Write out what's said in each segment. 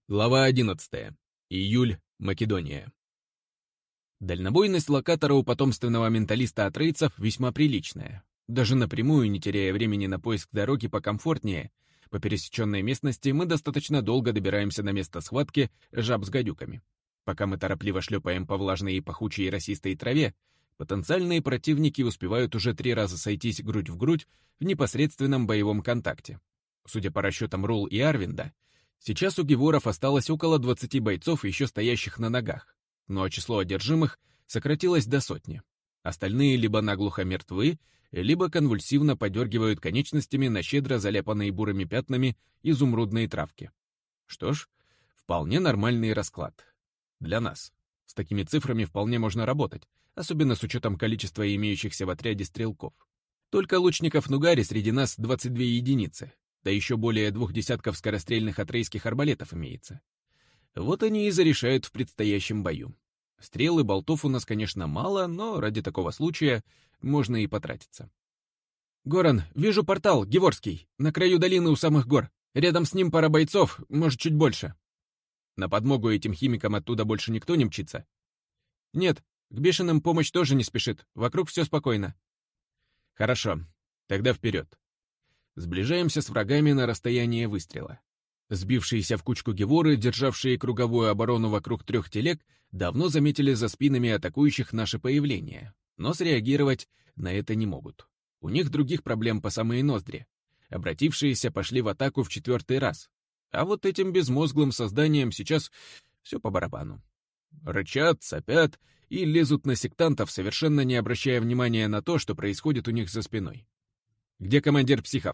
Глава 11. Июль. Македония. Дальнобойность локатора у потомственного менталиста атрейцев весьма приличная. Даже напрямую, не теряя времени на поиск дороги покомфортнее, по пересеченной местности мы достаточно долго добираемся на место схватки жаб с гадюками. Пока мы торопливо шлепаем по влажной и пахучей росистой траве, потенциальные противники успевают уже 3 раза сойтись грудь в грудь в непосредственном боевом контакте. Судя по расчетам Рул и Арвинда, сейчас у геворов осталось около 20 бойцов, еще стоящих на ногах, но число одержимых сократилось до 100. Остальные либо наглухо мертвы, либо конвульсивно подергивают конечностями на щедро заляпанные бурыми пятнами изумрудные травки. Что ж, вполне нормальный расклад. Для нас. С такими цифрами вполне можно работать, особенно с учетом количества имеющихся в отряде стрелков. Только лучников Нугари среди нас 22 единицы. Да еще более 2 десятков скорострельных атрейских арбалетов имеется. Вот они и зарешают в предстоящем бою. Стрел и болтов у нас, конечно, мало, но ради такого случая можно и потратиться. «Горан, вижу портал, Геворский, на краю долины у самых гор. Рядом с ним пара бойцов, может, чуть больше. На подмогу этим химикам оттуда больше никто не мчится?» «Нет, к бешеным помощь тоже не спешит, вокруг все спокойно». «Хорошо, тогда вперед». Сближаемся с врагами на расстояние выстрела. Сбившиеся в кучку геворы, державшие круговую оборону вокруг 3 телег, давно заметили за спинами атакующих наше появление, но среагировать на это не могут. У них других проблем по самые ноздри. Обратившиеся пошли в атаку в 4-й раз. А вот этим безмозглым созданиям сейчас все по барабану. Рычат, сопят и лезут на сектантов, совершенно не обращая внимания на то, что происходит у них за спиной. «Где командир психов?»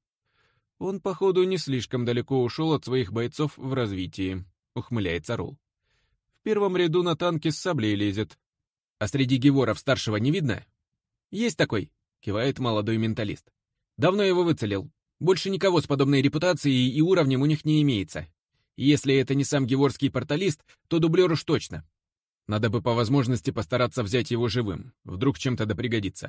«Он, походу, не слишком далеко ушел от своих бойцов в развитии», — ухмыляется Рул. «В первом ряду на танке с саблей лезет». «А среди геворов старшего не видно?» «Есть такой», — кивает молодой менталист. «Давно его выцелил. Больше никого с подобной репутацией и уровнем у них не имеется. И если это не сам геворский порталист, то дублер уж точно. Надо бы по возможности постараться взять его живым, вдруг чем-то да пригодится».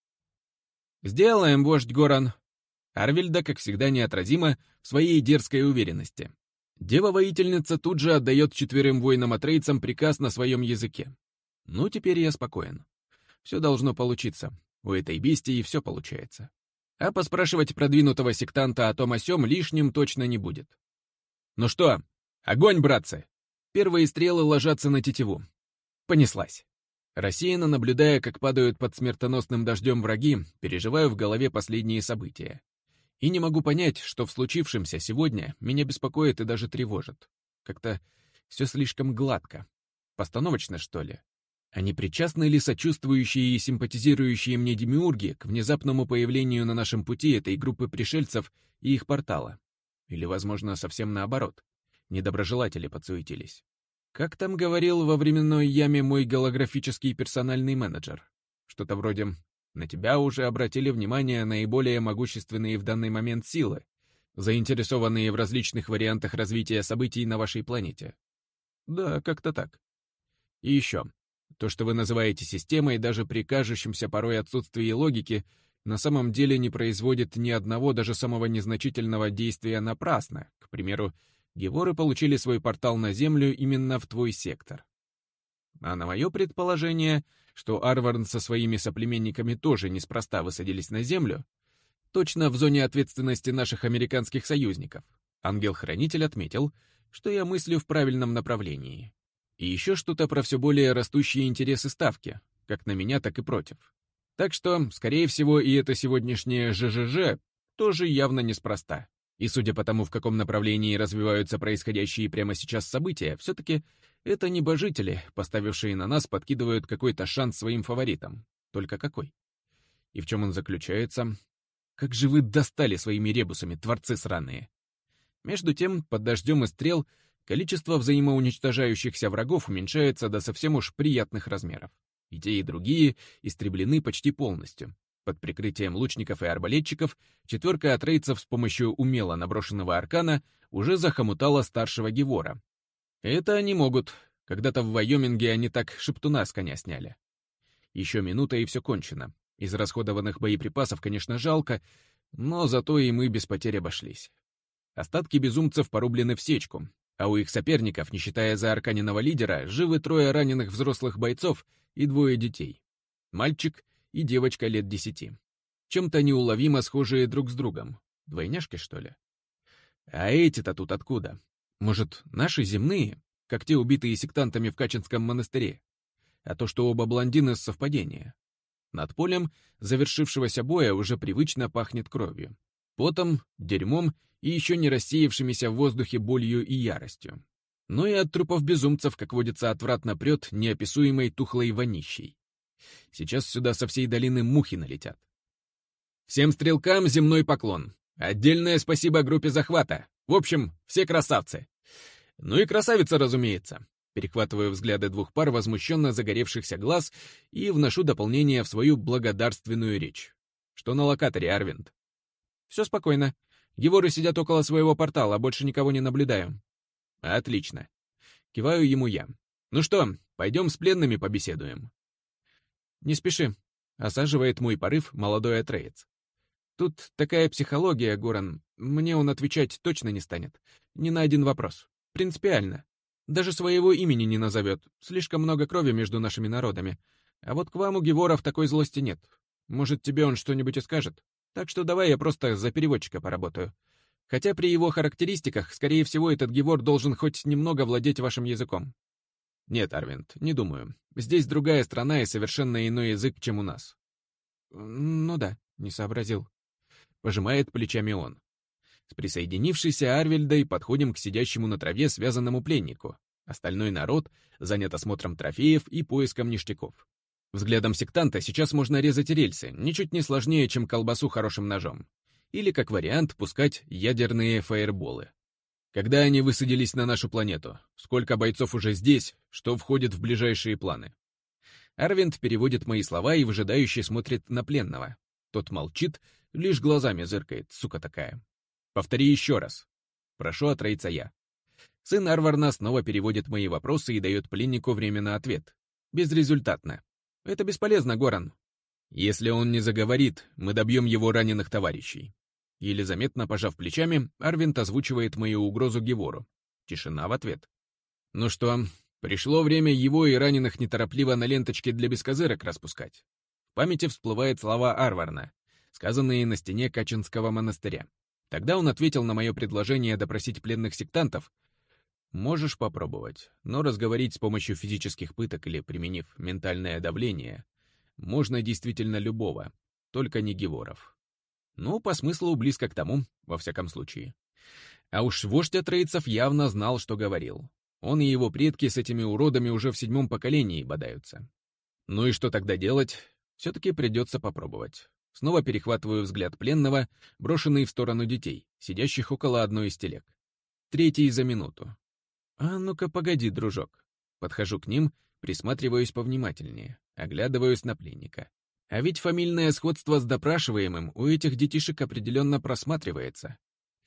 «Сделаем, вождь Горан». Арвельда, как всегда, неотразима в своей дерзкой уверенности. Дева-воительница тут же отдает 4 воинам-атрейцам приказ на своем языке. Ну, теперь я спокоен. Все должно получиться. У этой бестии все получается. А поспрашивать продвинутого сектанта о том о сём лишним точно не будет. «Ну что, огонь, братцы!» Первые стрелы ложатся на тетиву. Понеслась. Рассеянно наблюдая, как падают под смертоносным дождем враги, переживаю в голове последние события. И не могу понять, что в случившемся сегодня меня беспокоит и даже тревожит. Как-то все слишком гладко. Постановочно, что ли? А не причастны ли сочувствующие и симпатизирующие мне демиурги к внезапному появлению на нашем пути этой группы пришельцев и их портала? Или, возможно, совсем наоборот? Недоброжелатели подсуетились. Как там говорил во временной яме мой голографический персональный менеджер? Что-то вроде «на тебя уже обратили внимание наиболее могущественные в данный момент силы, заинтересованные в различных вариантах развития событий на вашей планете». Да, как-то так. И еще. То, что вы называете системой, даже при кажущемся порой отсутствии логики, на самом деле не производит ни одного, даже самого незначительного действия напрасно. К примеру, геворы получили свой портал на Землю именно в твой сектор. А на мое предположение, что Арварн со своими соплеменниками тоже неспроста высадились на Землю, точно в зоне ответственности наших американских союзников, ангел-хранитель отметил, что я мыслю в правильном направлении. И еще что-то про все более растущие интересы Ставки, как на меня, так и против. Так что, скорее всего, и это сегодняшнее ЖЖЖ тоже явно неспроста. И судя по тому, в каком направлении развиваются происходящие прямо сейчас события, все-таки это небожители, поставившие на нас, подкидывают какой-то шанс своим фаворитам. Только какой? И в чем он заключается? Как же вы достали своими ребусами, творцы сраные! Между тем, под дождем и стрел, количество взаимоуничтожающихся врагов уменьшается до совсем уж приятных размеров. И те, и другие истреблены почти полностью. Под прикрытием лучников и арбалетчиков 4 атрейцев с помощью умело наброшенного аркана уже захомутала старшего гевора. Это они могут. Когда-то в Вайоминге они так шептуна с коня сняли. Еще минута, и все кончено. Израсходованных боеприпасов, конечно, жалко, но зато и мы без потерь обошлись. Остатки безумцев порублены в сечку. А у их соперников, не считая заарканенного лидера, живы 3 раненых взрослых бойцов и 2 детей. Мальчик и девочка лет 10. Чем-то неуловимо схожие друг с другом. Двойняшки, что ли? А эти-то тут откуда? Может, наши земные, как те убитые сектантами в Качинском монастыре? А то, что оба блондины, с совпадения. Над полем завершившегося боя уже привычно пахнет кровью, потом, дерьмом и еще не рассеявшимися в воздухе болью и яростью. Ну и от трупов безумцев, как водится, отвратно прет неописуемой тухлой вонищей. Сейчас сюда со всей долины мухи налетят. Всем стрелкам земной поклон. Отдельное спасибо группе захвата. В общем, все красавцы. Ну и красавица, разумеется. Перехватываю взгляды 2 пар возмущенно загоревшихся глаз и вношу дополнение в свою благодарственную речь. Что на локаторе, Арвинд? Все спокойно. Геворы сидят около своего портала, больше никого не наблюдаю. Отлично. Киваю ему я. Ну что, пойдем с пленными побеседуем. Не спеши. Осаживает мой порыв молодой атреец. Тут такая психология, Горан. Мне он отвечать точно не станет. Ни на один вопрос. Принципиально. Даже своего имени не назовет. Слишком много крови между нашими народами. А вот к вам у геворов такой злости нет. Может, тебе он что-нибудь и скажет? Так что давай я просто за переводчика поработаю. Хотя при его характеристиках, скорее всего, этот гевор должен хоть немного владеть вашим языком. Нет, Арвинд, не думаю. Здесь другая страна и совершенно иной язык, чем у нас. Ну да, не сообразил. Пожимает плечами он. С присоединившейся Арвельдой подходим к сидящему на траве связанному пленнику. Остальной народ занят осмотром трофеев и поиском ништяков. Взглядом сектанта сейчас можно резать рельсы, ничуть не сложнее, чем колбасу хорошим ножом. Или, как вариант, пускать ядерные фаерболы. Когда они высадились на нашу планету? Сколько бойцов уже здесь, что входит в ближайшие планы? Арвинд переводит мои слова и выжидающе смотрит на пленного. Тот молчит, лишь глазами зыркает, сука такая. Повтори еще раз. Прошу отроиться я. Сын Арварна снова переводит мои вопросы и дает пленнику время на ответ. Безрезультатно. Это бесполезно, Горан. Если он не заговорит, мы добьем его раненых товарищей. Еле заметно пожав плечами, Арвинд озвучивает мою угрозу Гевору. Тишина в ответ. Ну что, пришло время его и раненых неторопливо на ленточке для бескозырок распускать. В памяти всплывают слова Арварна, сказанные на стене Качинского монастыря. Тогда он ответил на мое предложение допросить пленных сектантов. Можешь попробовать, но разговорить с помощью физических пыток или применив ментальное давление можно действительно любого, только не геворов. Ну, по смыслу близко к тому, во всяком случае. А уж вождь атрейцев явно знал, что говорил. Он и его предки с этими уродами уже в 7-м поколении бодаются. Ну и что тогда делать? Все-таки придется попробовать. Снова перехватываю взгляд пленного, брошенный в сторону детей, сидящих около одной из телег. 3-й за минуту. А ну-ка, погоди, дружок. Подхожу к ним, присматриваюсь повнимательнее, оглядываюсь на пленника. А ведь фамильное сходство с допрашиваемым у этих детишек определенно просматривается.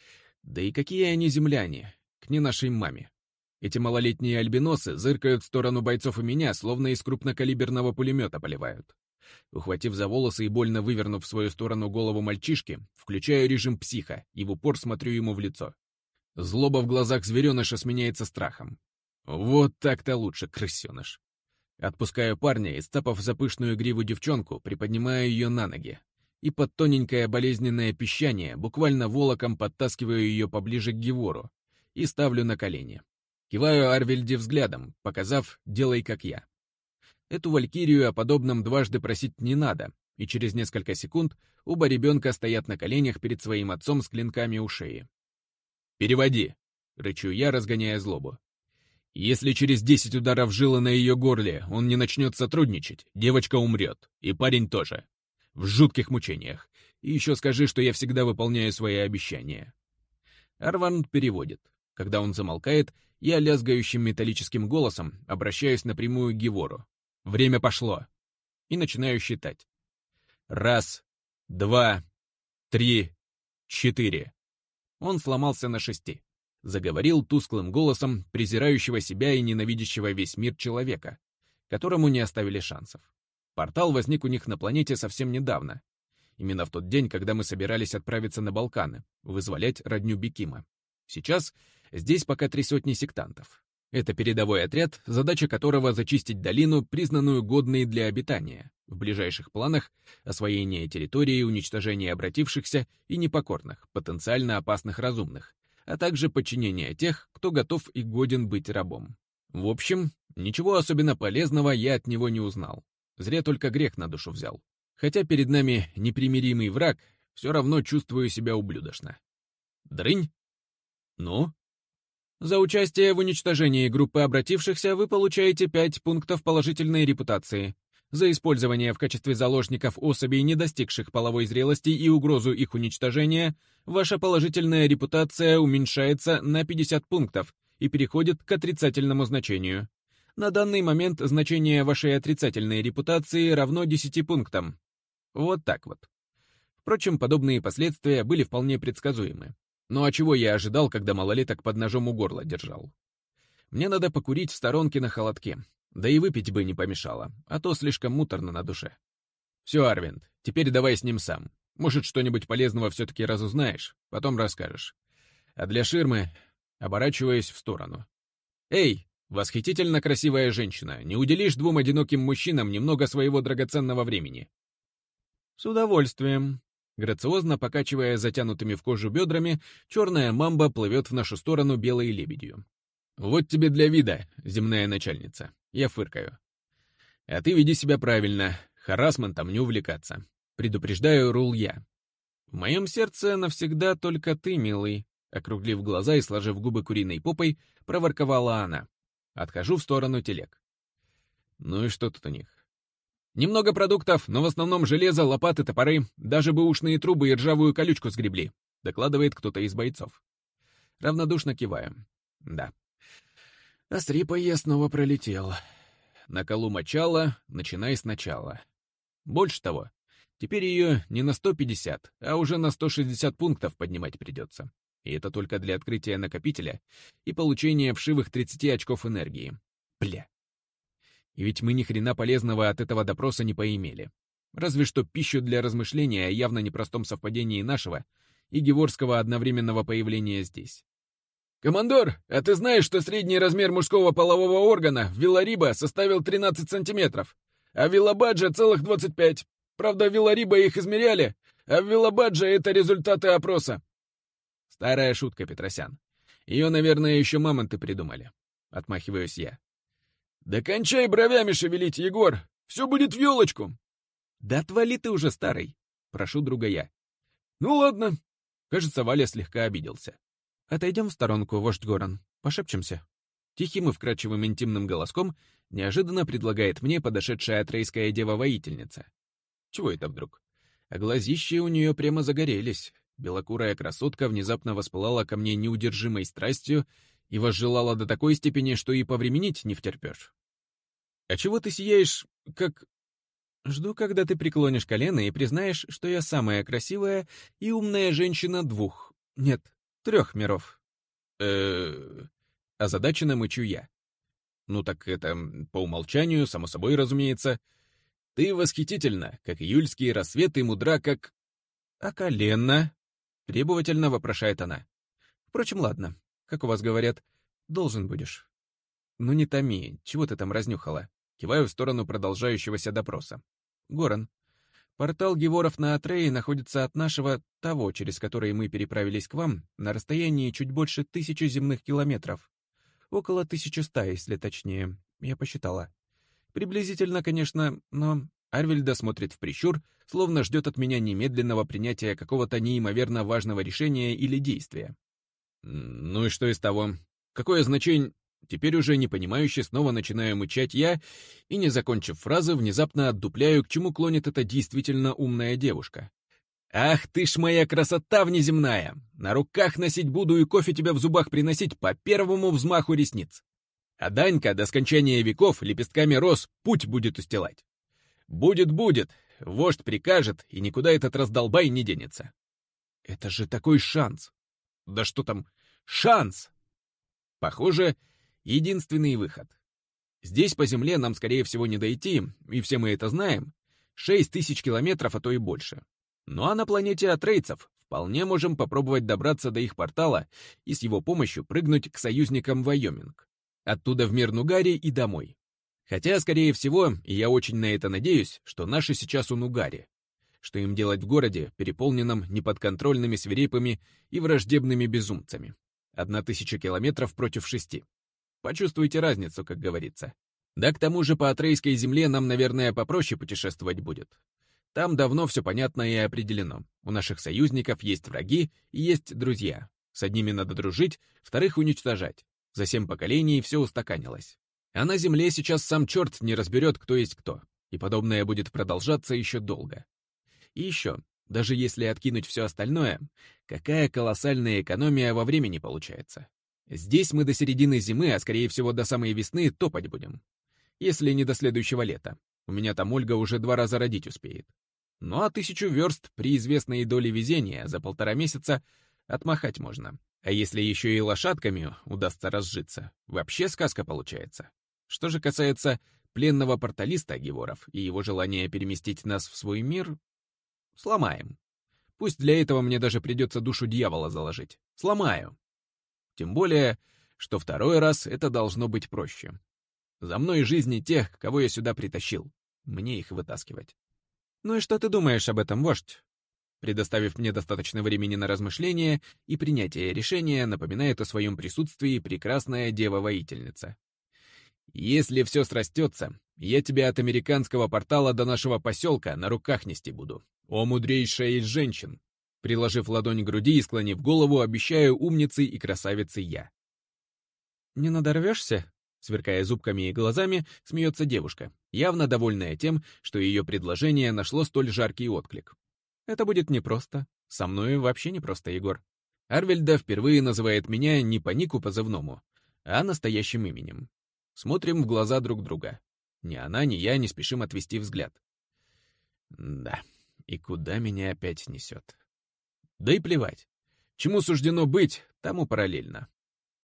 Да и какие они земляне, к не нашей маме. Эти малолетние альбиносы зыркают в сторону бойцов и меня, словно из крупнокалиберного пулемета поливают. Ухватив за волосы и больно вывернув в свою сторону голову мальчишки, включаю режим психа и в упор смотрю ему в лицо. Злоба в глазах звереныша сменяется страхом. Вот так-то лучше, крысеныш. Отпускаю парня и, сцапав за пышную гриву девчонку, приподнимаю ее на ноги. И под тоненькое болезненное пищание буквально волоком подтаскиваю ее поближе к Гевору и ставлю на колени. Киваю Арвельде взглядом, показав «делай как я». Эту валькирию о подобном дважды просить не надо, и через несколько секунд оба ребенка стоят на коленях перед своим отцом с клинками у шеи. «Переводи!» — рычу я, разгоняя злобу. «Если через 10 ударов жила на ее горле он не начнет сотрудничать, девочка умрет, и парень тоже. В жутких мучениях. И еще скажи, что я всегда выполняю свои обещания». Арварн переводит. Когда он замолкает, я лязгающим металлическим голосом обращаюсь напрямую к Гевору. «Время пошло!» И начинаю считать. 1, 2, 3, 4. Он сломался на 6. Заговорил тусклым голосом презирающего себя и ненавидящего весь мир человека, которому не оставили шансов. Портал возник у них на планете совсем недавно. Именно в тот день, когда мы собирались отправиться на Балканы, вызволять родню Бекима. Сейчас здесь пока 3 сотни сектантов. Это передовой отряд, задача которого зачистить долину, признанную годной для обитания. В ближайших планах освоение территории, уничтожение обратившихся и непокорных, потенциально опасных разумных, а также подчинение тех, кто готов и годен быть рабом. В общем, ничего особенно полезного я от него не узнал. Зря только грех на душу взял. Хотя перед нами непримиримый враг, все равно чувствую себя ублюдочно. Дрынь? Ну? За участие в уничтожении группы обратившихся вы получаете 5 пунктов положительной репутации. За использование в качестве заложников особей, не достигших половой зрелости и угрозу их уничтожения, ваша положительная репутация уменьшается на 50 пунктов и переходит к отрицательному значению. На данный момент значение вашей отрицательной репутации равно 10 пунктам. Вот так вот. Впрочем, подобные последствия были вполне предсказуемы. Ну а чего я ожидал, когда малолеток под ножом у горла держал? Мне надо покурить в сторонке на холодке. Да и выпить бы не помешало, а то слишком муторно на душе. Все, Арвинд, теперь давай с ним сам. Может, что-нибудь полезного все-таки разузнаешь, потом расскажешь. А для ширмы оборачиваюсь в сторону. Эй, восхитительно красивая женщина, не уделишь 2 одиноким мужчинам немного своего драгоценного времени? С удовольствием. Грациозно покачивая затянутыми в кожу бедрами, черная мамба плывет в нашу сторону белой лебедью. «Вот тебе для вида, земная начальница». Я фыркаю. «А ты веди себя правильно, харассментом не увлекаться. Предупреждаю, рул я». «В моем сердце навсегда только ты, милый», — округлив глаза и сложив губы куриной попой, проворковала она. Отхожу в сторону телег. Ну и что тут у них? Немного продуктов, но в основном железо, лопаты, топоры, даже бэушные трубы и ржавую колючку сгребли, докладывает кто-то из бойцов. Равнодушно киваю. Да. А с рипой я снова пролетел. На колу мочала, начинай сначала. Больше того, теперь ее не на 150, а уже на 160 пунктов поднимать придется. И это только для открытия накопителя и получения вшивых 30 очков энергии. Бля. И ведь мы ни хрена полезного от этого допроса не поимели. Разве что пищу для размышления о явно непростом совпадении нашего и геворского одновременного появления здесь. «Командор, а ты знаешь, что средний размер мужского полового органа в Виллариба составил 13 сантиметров, а в Виллабаджа целых 25? Правда, в Виллариба их измеряли, а в Виллабаджа это результаты опроса». Старая шутка, Петросян. Ее, наверное, еще мамонты придумали. Отмахиваюсь я. «Да кончай бровями шевелить, Егор! Все будет в елочку!» «Да отвали ты уже, старый!» — прошу друга я. «Ну ладно». Кажется, Валя слегка обиделся. «Отойдем в сторонку, вождь Горан, пошепчемся». Тихим и вкрадчивым интимным голоском неожиданно предлагает мне подошедшая атрейская дева-воительница. Чего это вдруг? А глазищи у нее прямо загорелись. Белокурая красотка внезапно воспылала ко мне неудержимой страстью и возжелала до такой степени, что и повременить не втерпешь. «А чего ты сияешь, как...» «Жду, когда ты преклонишь колено и признаешь, что я самая красивая и умная женщина 2, нет, 3 миров». Озадаченно мычу я. «Ну так это по умолчанию, само собой, разумеется. Ты восхитительна, как июльские рассветы, мудра, как...» «А колено?» — требовательно вопрошает она. «Впрочем, ладно. Как у вас говорят, должен будешь». «Ну не томи, чего ты там разнюхала?» Киваю в сторону продолжающегося допроса. «Горан, портал Геворов на Атрее находится от нашего, того, через который мы переправились к вам, на расстоянии чуть больше 1000 земных километров. Около 1100, если точнее, я посчитала. Приблизительно, конечно, но...» Арвельда смотрит в прищур, словно ждет от меня немедленного принятия какого-то неимоверно важного решения или действия. «Ну и что из того? Какое значение...» Теперь уже непонимающе снова начинаю мычать я и, не закончив фразы, внезапно отдупляю, к чему клонит эта действительно умная девушка. «Ах ты ж моя красота внеземная! На руках носить буду и кофе тебя в зубах приносить по первому взмаху ресниц. А Данька до скончания веков лепестками роз путь будет устилать. Будет, вождь прикажет, и никуда этот раздолбай не денется. Это же такой шанс! Да что там, шанс! Похоже, единственный выход. Здесь по земле нам, скорее всего, не дойти, и все мы это знаем. 6000 километров, а то и больше. Ну а на планете атрейцев, в вполне можем попробовать добраться до их портала и с его помощью прыгнуть к союзникам в Вайоминг. Оттуда в мир Нугари и домой. Хотя, скорее всего, и я очень на это надеюсь, что наши сейчас у Нугари. Что им делать в городе, переполненном неподконтрольными свирепыми и враждебными безумцами? 1000 километров против 6. Почувствуйте разницу, как говорится. Да к тому же по Атрейской земле нам, наверное, попроще путешествовать будет. Там давно все понятно и определено. У наших союзников есть враги и есть друзья. С одними надо дружить, вторых уничтожать. За 7 поколений все устаканилось. А на земле сейчас сам черт не разберет, кто есть кто. И подобное будет продолжаться еще долго. И еще, даже если откинуть все остальное, какая колоссальная экономия во времени получается. Здесь мы до середины зимы, а скорее всего до самой весны, топать будем. Если не до следующего лета. У меня там Ольга уже 2 раза родить успеет. Ну а 1000 верст при известной доле везения за 1,5 месяца отмахать можно. А если еще и лошадками удастся разжиться, вообще сказка получается. Что же касается пленного порталиста Геворов и его желания переместить нас в свой мир, сломаем. Пусть для этого мне даже придется душу дьявола заложить. Сломаю. Тем более, что 2-й раз это должно быть проще. За мной жизни тех, кого я сюда притащил. Мне их вытаскивать. Ну и что ты думаешь об этом, вождь? Предоставив мне достаточно времени на размышление и принятие решения, напоминает о своем присутствии прекрасная дева-воительница. Если все срастется, я тебя от американского портала до нашего поселка на руках нести буду. О, мудрейшая из женщин! Приложив ладонь к груди и склонив голову, обещаю умницей и красавицей я. Не надорвешься? Сверкая зубками и глазами, смеется девушка, явно довольная тем, что ее предложение нашло столь жаркий отклик. Это будет непросто. Со мной вообще непросто, Егор. Арвельда впервые называет меня не по нику позывному, а настоящим именем. Смотрим в глаза друг друга. Ни она, ни я не спешим отвести взгляд. Да, и куда меня опять несет? Да и плевать. Чему суждено быть, тому параллельно.